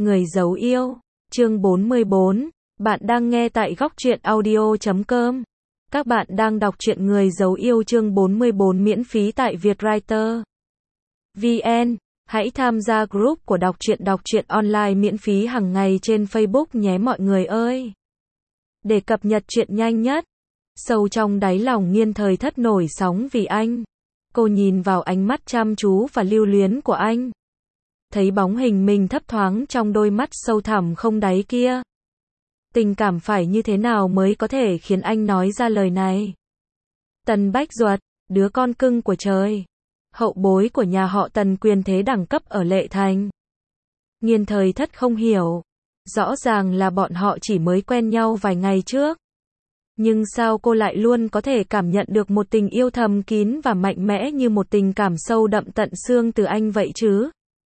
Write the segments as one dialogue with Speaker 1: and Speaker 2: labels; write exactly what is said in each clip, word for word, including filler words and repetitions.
Speaker 1: Người giấu yêu, chương bốn mươi bốn, bạn đang nghe tại góc truyện audio chấm com. Các bạn đang đọc truyện Người giấu yêu chương bốn mươi bốn miễn phí tại Vietwriter. vê en, hãy tham gia group của đọc truyện đọc truyện online miễn phí hàng ngày trên Facebook nhé mọi người ơi. Để cập nhật truyện nhanh nhất. Sâu trong đáy lòng Nghiên Thời Thất nổi sóng vì anh. Cô nhìn vào ánh mắt chăm chú và lưu luyến của anh. Thấy bóng hình mình thấp thoáng trong đôi mắt sâu thẳm không đáy kia. Tình cảm phải như thế nào mới có thể khiến anh nói ra lời này? Tần Bách Duật, đứa con cưng của trời. Hậu bối của nhà họ Tần quyền thế đẳng cấp ở Lệ Thành. Nghiên Thời Thất không hiểu. Rõ ràng là bọn họ chỉ mới quen nhau vài ngày trước. Nhưng sao cô lại luôn có thể cảm nhận được một tình yêu thầm kín và mạnh mẽ như một tình cảm sâu đậm tận xương từ anh vậy chứ?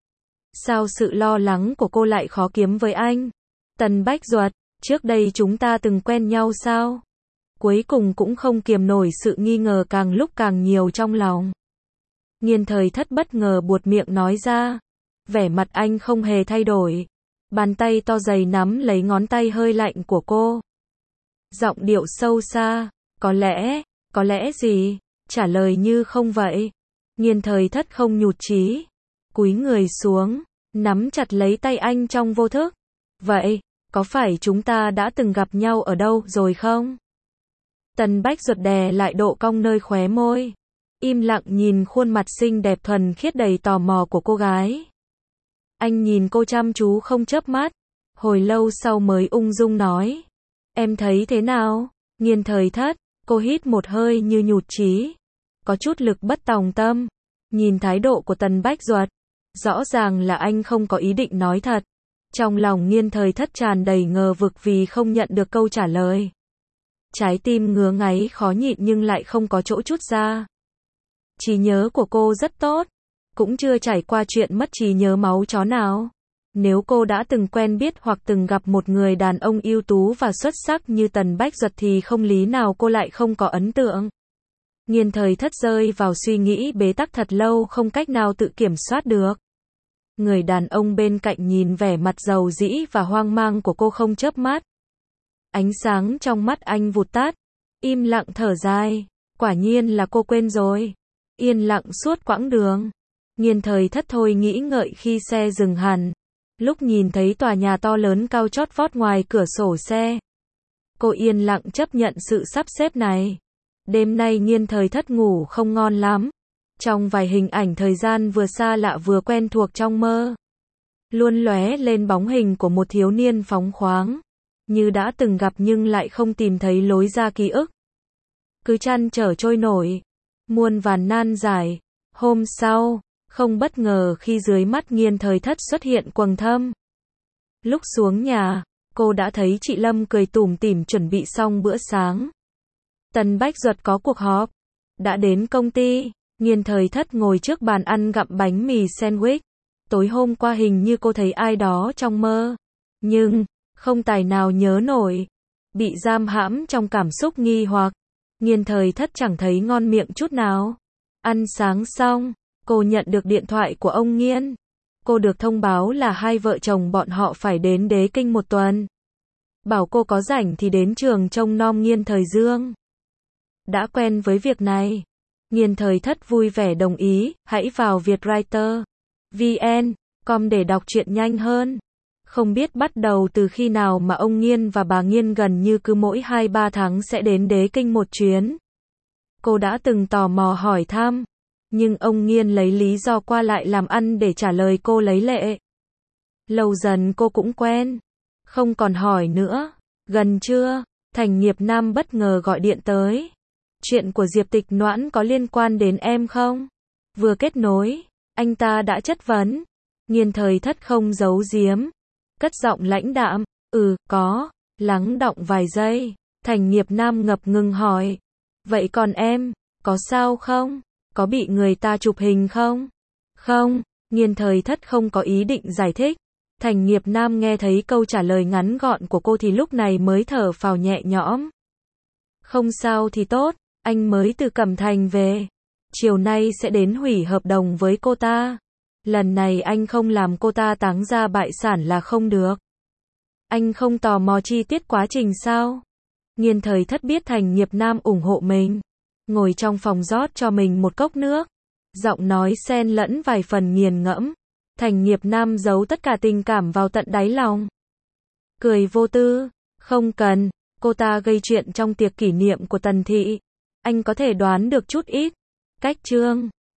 Speaker 1: Sao sự lo lắng của cô lại khó kiếm với anh? Tần Bách Duật, trước đây chúng ta từng quen nhau sao? Cuối cùng cũng không kiềm nổi sự nghi ngờ càng lúc càng nhiều trong lòng. Nghiên Thời Thất bất ngờ buột miệng nói ra. Vẻ mặt anh không hề thay đổi. Bàn tay to dày nắm lấy ngón tay hơi lạnh của cô. Giọng điệu sâu xa. Có lẽ, có lẽ gì? Trả lời như không vậy. Nghiên Thời Thất không nhụt chí. Cúi người xuống, nắm chặt lấy tay anh trong vô thức. Vậy, có phải chúng ta đã từng gặp nhau ở đâu rồi không? Tần Bách Duật đè lại độ cong nơi khóe môi. Im lặng nhìn khuôn mặt xinh đẹp thuần khiết đầy tò mò của cô gái. Anh nhìn cô chăm chú không chớp mắt. Hồi lâu sau mới ung dung nói. Em thấy thế nào? Nghiên Thời Thất, cô hít một hơi như nhụt chí. Có chút lực bất tòng tâm. Nhìn thái độ của Tần Bách Duật. Rõ ràng là anh không có ý định nói thật. Trong lòng Nghiên Thời Thất tràn đầy ngờ vực vì không nhận được câu trả lời. Trái tim ngứa ngáy khó nhịn nhưng lại không có chỗ trút ra. Trí nhớ của cô rất tốt. Cũng chưa trải qua chuyện mất trí nhớ máu chó nào. Nếu cô đã từng quen biết hoặc từng gặp một người đàn ông ưu tú và xuất sắc như Tần Bách Duật thì không lý nào cô lại không có ấn tượng. Nghiên Thời Thất rơi vào suy nghĩ bế tắc thật lâu không cách nào tự kiểm soát được. Người đàn ông bên cạnh nhìn vẻ mặt dầu dĩ và hoang mang của cô không chớp mắt. Ánh sáng trong mắt anh vụt tắt. Im lặng thở dài. Quả nhiên là cô quên rồi. Yên lặng suốt quãng đường. Nghiên Thời Thất thôi nghĩ ngợi khi xe dừng hẳn. Lúc nhìn thấy tòa nhà to lớn cao chót vót ngoài cửa sổ xe. Cô yên lặng chấp nhận sự sắp xếp này. Đêm nay Nghiên Thời Thất ngủ không ngon lắm. Trong vài hình ảnh thời gian vừa xa lạ vừa quen thuộc trong mơ. Luôn lóe lên bóng hình của một thiếu niên phóng khoáng. Như đã từng gặp nhưng lại không tìm thấy lối ra ký ức. Cứ trăn trở trôi nổi. Muôn vàn nan giải. Hôm sau, không bất ngờ khi dưới mắt Nghiên Thời Thất xuất hiện quầng thâm. Lúc xuống nhà, cô đã thấy chị Lâm cười tủm tỉm chuẩn bị xong bữa sáng. Tần Bách Duật có cuộc họp. Đã đến công ty. Nghiên Thời Thất ngồi trước bàn ăn gặm bánh mì sandwich. Tối hôm qua hình như cô thấy ai đó trong mơ. Nhưng, không tài nào nhớ nổi. Bị giam hãm trong cảm xúc nghi hoặc. Nghiên Thời Thất chẳng thấy ngon miệng chút nào. Ăn sáng xong, cô nhận được điện thoại của ông Nghiên. Cô được thông báo là hai vợ chồng bọn họ phải đến Đế Kinh một tuần. Bảo cô có rảnh thì đến trường trông nom Nghiên Thời Dương. Đã quen với việc này. Nghiên Thời Thất vui vẻ đồng ý, hãy vào Vietwriter. vê en, com để đọc truyện nhanh hơn. Không biết bắt đầu từ khi nào mà ông Nghiên và bà Nghiên gần như cứ mỗi hai ba tháng sẽ đến Đế Kinh một chuyến. Cô đã từng tò mò hỏi thăm. Nhưng ông Nghiên lấy lý do qua lại làm ăn để trả lời cô lấy lệ. Lâu dần cô cũng quen. Không còn hỏi nữa. Gần trưa, Thành Nghiệp Nam bất ngờ gọi điện tới. Chuyện của Diệp Tịch Noãn có liên quan đến em không? Vừa kết nối, anh ta đã chất vấn. Nghiên Thời Thất không giấu giếm. Cất giọng lãnh đạm. Ừ, có. Lắng đọng vài giây. Thành Nghiệp Nam ngập ngừng hỏi. Vậy còn em, có sao không? Có bị người ta chụp hình không? Không. Nghiên Thời Thất không có ý định giải thích. Thành Nghiệp Nam nghe thấy câu trả lời ngắn gọn của cô thì lúc này mới thở phào nhẹ nhõm. Không sao thì tốt. Anh mới từ Cẩm Thành về. Chiều nay sẽ đến hủy hợp đồng với cô ta. Lần này anh không làm cô ta táng ra bại sản là không được. Anh không tò mò chi tiết quá trình sao? Nghiên Thời Thất biết Thành Nghiệp Nam ủng hộ mình. Ngồi trong phòng rót cho mình một cốc nước. Giọng nói xen lẫn vài phần nghiền ngẫm. Thành Nghiệp Nam giấu tất cả tình cảm vào tận đáy lòng. Cười vô tư. Không cần. Cô ta gây chuyện trong tiệc kỷ niệm của Tần Thị. Anh có thể đoán được chút ít. Cách Trương